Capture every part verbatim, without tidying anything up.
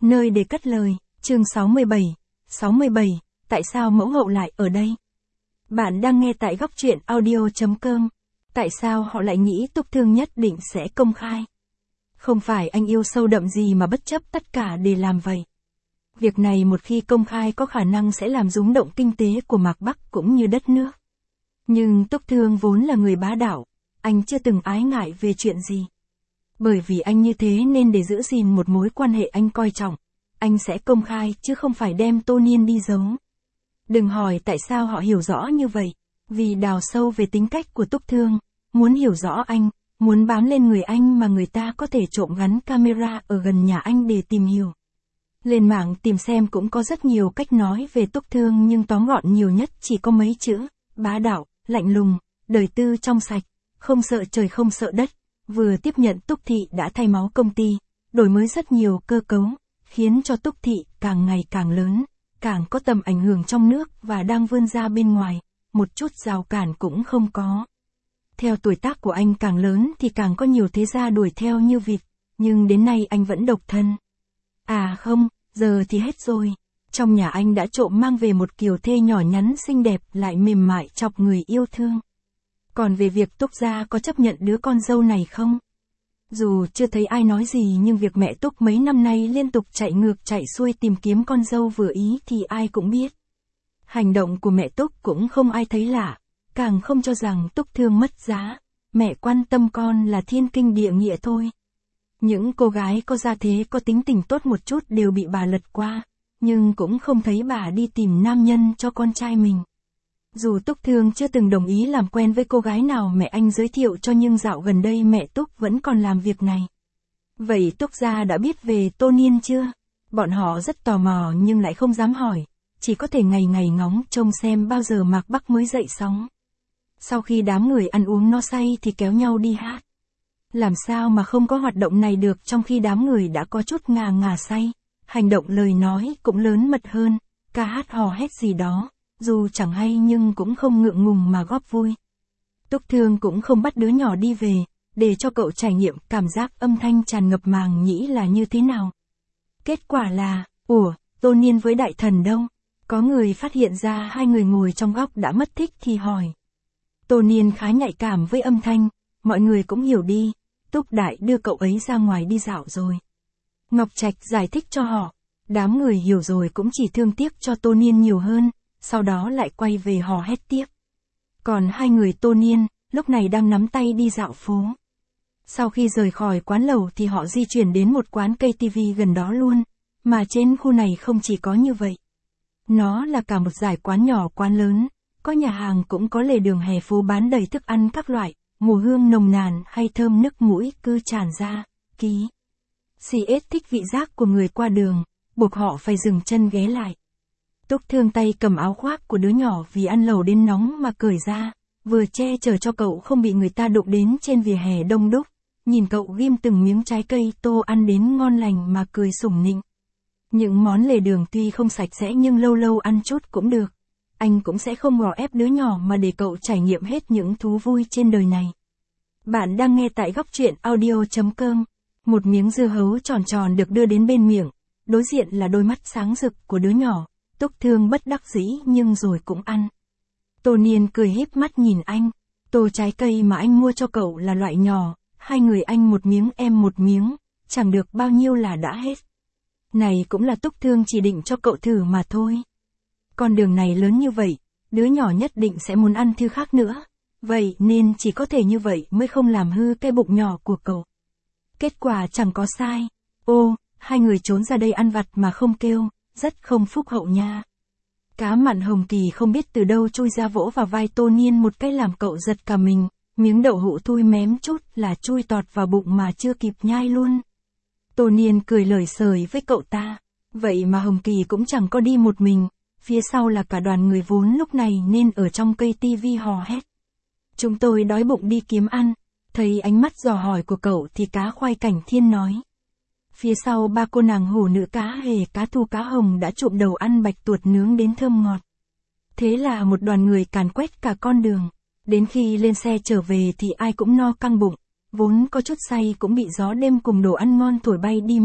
Nơi để cất lời, chương sáu mươi bảy. sáu mươi bảy, tại sao mẫu hậu lại ở đây? Bạn đang nghe tại góc truyện audio chấm com. Tại sao họ lại nghĩ Túc Thương nhất định sẽ công khai? Không phải anh yêu sâu đậm gì mà bất chấp tất cả để làm vậy. Việc này một khi công khai có khả năng sẽ làm rúng động kinh tế của Mạc Bắc cũng như đất nước. Nhưng Túc Thương vốn là người bá đạo, anh chưa từng ái ngại về chuyện gì. Bởi vì anh như thế nên để giữ gìn một mối quan hệ anh coi trọng, anh sẽ công khai chứ không phải đem Tô Niên đi giấu. Đừng hỏi tại sao họ hiểu rõ như vậy, vì đào sâu về tính cách của Túc Thương, muốn hiểu rõ anh, muốn bám lên người anh mà người ta có thể trộm gắn camera ở gần nhà anh để tìm hiểu. Lên mạng tìm xem cũng có rất nhiều cách nói về Túc Thương nhưng tóm gọn nhiều nhất chỉ có mấy chữ, bá đạo, lạnh lùng, đời tư trong sạch, không sợ trời không sợ đất. Vừa tiếp nhận Túc Thị đã thay máu công ty, đổi mới rất nhiều cơ cấu, khiến cho Túc Thị càng ngày càng lớn, càng có tầm ảnh hưởng trong nước và đang vươn ra bên ngoài, một chút rào cản cũng không có. Theo tuổi tác của anh càng lớn thì càng có nhiều thế gia đuổi theo như vịt, nhưng đến nay anh vẫn độc thân. À không, giờ thì hết rồi. Trong nhà anh đã trộm mang về một kiều thê nhỏ nhắn xinh đẹp lại mềm mại chọc người yêu thương. Còn về việc Túc gia có chấp nhận đứa con dâu này không? Dù chưa thấy ai nói gì nhưng việc mẹ Túc mấy năm nay liên tục chạy ngược chạy xuôi tìm kiếm con dâu vừa ý thì ai cũng biết. Hành động của mẹ Túc cũng không ai thấy lạ, càng không cho rằng Túc Thương mất giá, mẹ quan tâm con là thiên kinh địa nghĩa thôi. Những cô gái có gia thế có tính tình tốt một chút đều bị bà lật qua, nhưng cũng không thấy bà đi tìm nam nhân cho con trai mình. Dù Túc Thương chưa từng đồng ý làm quen với cô gái nào mẹ anh giới thiệu cho nhưng dạo gần đây mẹ Túc vẫn còn làm việc này. Vậy Túc gia đã biết về Tô Niên chưa? Bọn họ rất tò mò nhưng lại không dám hỏi, chỉ có thể ngày ngày ngóng trông xem bao giờ Mạc Bắc mới dậy sóng. Sau khi đám người ăn uống no say thì kéo nhau đi hát. Làm sao mà không có hoạt động này được trong khi đám người đã có chút ngà ngà say, hành động lời nói cũng lớn mật hơn, ca hát hò hét gì đó. Dù chẳng hay nhưng cũng không ngượng ngùng mà góp vui. Túc Thương cũng không bắt đứa nhỏ đi về, để cho cậu trải nghiệm cảm giác âm thanh tràn ngập màng nhĩ là như thế nào. Kết quả là, ủa, Tô Niên với đại thần đâu? Có người phát hiện ra hai người ngồi trong góc đã mất tích thì hỏi. Tô Niên khá nhạy cảm với âm thanh, mọi người cũng hiểu đi, Túc Đại đưa cậu ấy ra ngoài đi dạo rồi. Ngọc Trạch giải thích cho họ, đám người hiểu rồi cũng chỉ thương tiếc cho Tô Niên nhiều hơn. Sau đó lại quay về hò hét tiếp. Còn hai người Tô Niên, lúc này đang nắm tay đi dạo phố. Sau khi rời khỏi quán lẩu thì họ di chuyển đến một quán cây tivi gần đó luôn, mà trên khu này không chỉ có như vậy. Nó là cả một dải quán nhỏ quán lớn, có nhà hàng cũng có lề đường hè phố bán đầy thức ăn các loại, mùi hương nồng nàn hay thơm nức mũi cứ tràn ra, ký. xê ét thích vị giác của người qua đường, buộc họ phải dừng chân ghé lại. Túc Thương tay cầm áo khoác của đứa nhỏ vì ăn lẩu đến nóng mà cởi ra, vừa che chở cho cậu không bị người ta đụng đến trên vỉa hè đông đúc, nhìn cậu ghim từng miếng trái cây tô ăn đến ngon lành mà cười sủng nịnh. Những món lề đường tuy không sạch sẽ nhưng lâu lâu ăn chút cũng được, anh cũng sẽ không gò ép đứa nhỏ mà để cậu trải nghiệm hết những thú vui trên đời này. Bạn đang nghe tại góc truyện audio chấm com, một miếng dưa hấu tròn tròn được đưa đến bên miệng, đối diện là đôi mắt sáng rực của đứa nhỏ. Túc Thương bất đắc dĩ nhưng rồi cũng ăn. Tô Niên cười híp mắt nhìn anh, tô trái cây mà anh mua cho cậu là loại nhỏ, hai người anh một miếng em một miếng, chẳng được bao nhiêu là đã hết. Này cũng là Túc Thương chỉ định cho cậu thử mà thôi. Con đường này lớn như vậy, đứa nhỏ nhất định sẽ muốn ăn thứ khác nữa, vậy nên chỉ có thể như vậy mới không làm hư cái bụng nhỏ của cậu. Kết quả chẳng có sai, ô, hai người trốn ra đây ăn vặt mà không kêu. Rất không phúc hậu nha. Cá mặn Hồng Kỳ không biết từ đâu chui ra vỗ vào vai Tô Niên một cái làm cậu giật cả mình, miếng đậu hũ thui mém chút là chui tọt vào bụng mà chưa kịp nhai luôn. Tô Niên cười lời sời với cậu ta, vậy mà Hồng Kỳ cũng chẳng có đi một mình, phía sau là cả đoàn người vốn lúc này nên ở trong cây tivi hò hét. Chúng tôi đói bụng đi kiếm ăn, thấy ánh mắt dò hỏi của cậu thì cá khoai cảnh thiên nói. Phía sau ba cô nàng hổ nữ cá hề cá thu cá hồng đã trộm đầu ăn bạch tuột nướng đến thơm ngọt. Thế là một đoàn người càn quét cả con đường. Đến khi lên xe trở về thì ai cũng no căng bụng. Vốn có chút say cũng bị gió đêm cùng đồ ăn ngon thổi bay đi mất.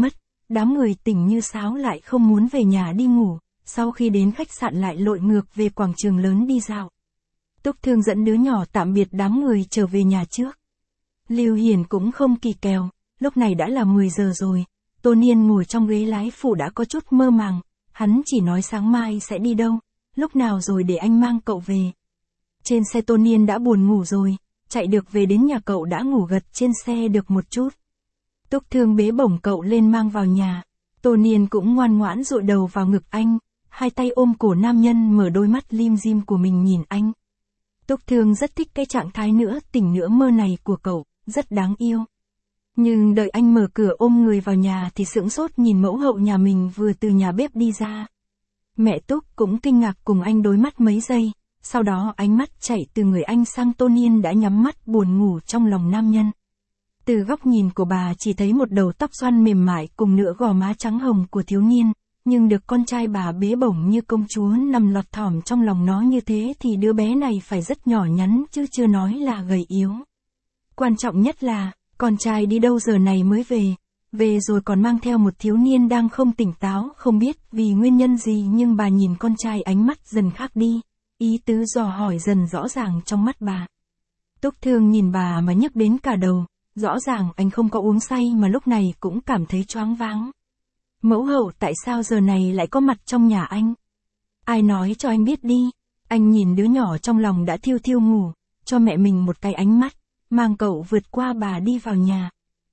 đám người tỉnh như sáo lại không muốn về nhà đi ngủ, sau khi đến khách sạn lại lội ngược về quảng trường lớn đi dạo. Túc Thương dẫn đứa nhỏ tạm biệt đám người trở về nhà trước. Lưu Hiền cũng không kỳ kèo, lúc này đã là mười giờ rồi, Tô Niên ngồi trong ghế lái phụ đã có chút mơ màng, hắn chỉ nói sáng mai sẽ đi đâu, lúc nào rồi để anh mang cậu về. Trên xe Tô Niên đã buồn ngủ rồi, chạy được về đến nhà cậu đã ngủ gật trên xe được một chút. Túc Thương bế bổng cậu lên mang vào nhà, Tô Niên cũng ngoan ngoãn dụi đầu vào ngực anh, hai tay ôm cổ nam nhân mở đôi mắt lim dim của mình nhìn anh. Túc Thương rất thích cái trạng thái nữa tỉnh nữa mơ này của cậu, rất đáng yêu. Nhưng đợi anh mở cửa ôm người vào nhà thì sững sốt nhìn mẫu hậu nhà mình vừa từ nhà bếp đi ra. Mẹ Túc cũng kinh ngạc cùng anh đối mắt mấy giây, sau đó ánh mắt chảy từ người anh sang Tô Niên đã nhắm mắt buồn ngủ trong lòng nam nhân. Từ góc nhìn của bà chỉ thấy một đầu tóc xoăn mềm mại cùng nửa gò má trắng hồng của thiếu niên, nhưng được con trai bà bế bổng như công chúa nằm lọt thỏm trong lòng nó như thế thì đứa bé này phải rất nhỏ nhắn chứ chưa nói là gầy yếu. Quan trọng nhất là, con trai đi đâu giờ này mới về, về rồi còn mang theo một thiếu niên đang không tỉnh táo, không biết vì nguyên nhân gì nhưng bà nhìn con trai ánh mắt dần khác đi, ý tứ dò hỏi dần rõ ràng trong mắt bà. Túc Thương nhìn bà mà nhức đến cả đầu, rõ ràng anh không có uống say mà lúc này cũng cảm thấy choáng váng. Mẫu hậu tại sao giờ này lại có mặt trong nhà anh? Ai nói cho anh biết đi. Anh nhìn đứa nhỏ trong lòng đã thiêu thiêu ngủ, cho mẹ mình một cái ánh mắt, mang cậu vượt qua bà đi vào nhà.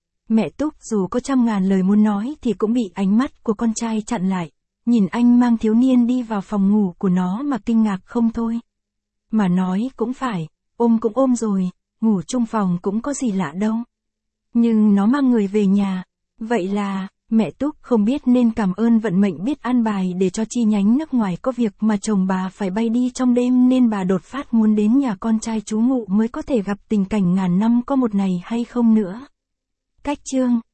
Mẹ Túc dù có trăm ngàn lời muốn nói thì cũng bị ánh mắt của con trai chặn lại, nhìn anh mang thiếu niên đi vào phòng ngủ của nó mà kinh ngạc không thôi. Mà nói cũng phải, ôm cũng ôm rồi, ngủ chung phòng cũng có gì lạ đâu. Nhưng nó mang người về nhà, vậy là... Mẹ Túc không biết nên cảm ơn vận mệnh biết an bài để cho chi nhánh nước ngoài có việc mà chồng bà phải bay đi trong đêm nên bà đột phát muốn đến nhà con trai trú ngụ mới có thể gặp tình cảnh ngàn năm có một này hay không nữa. Cách chương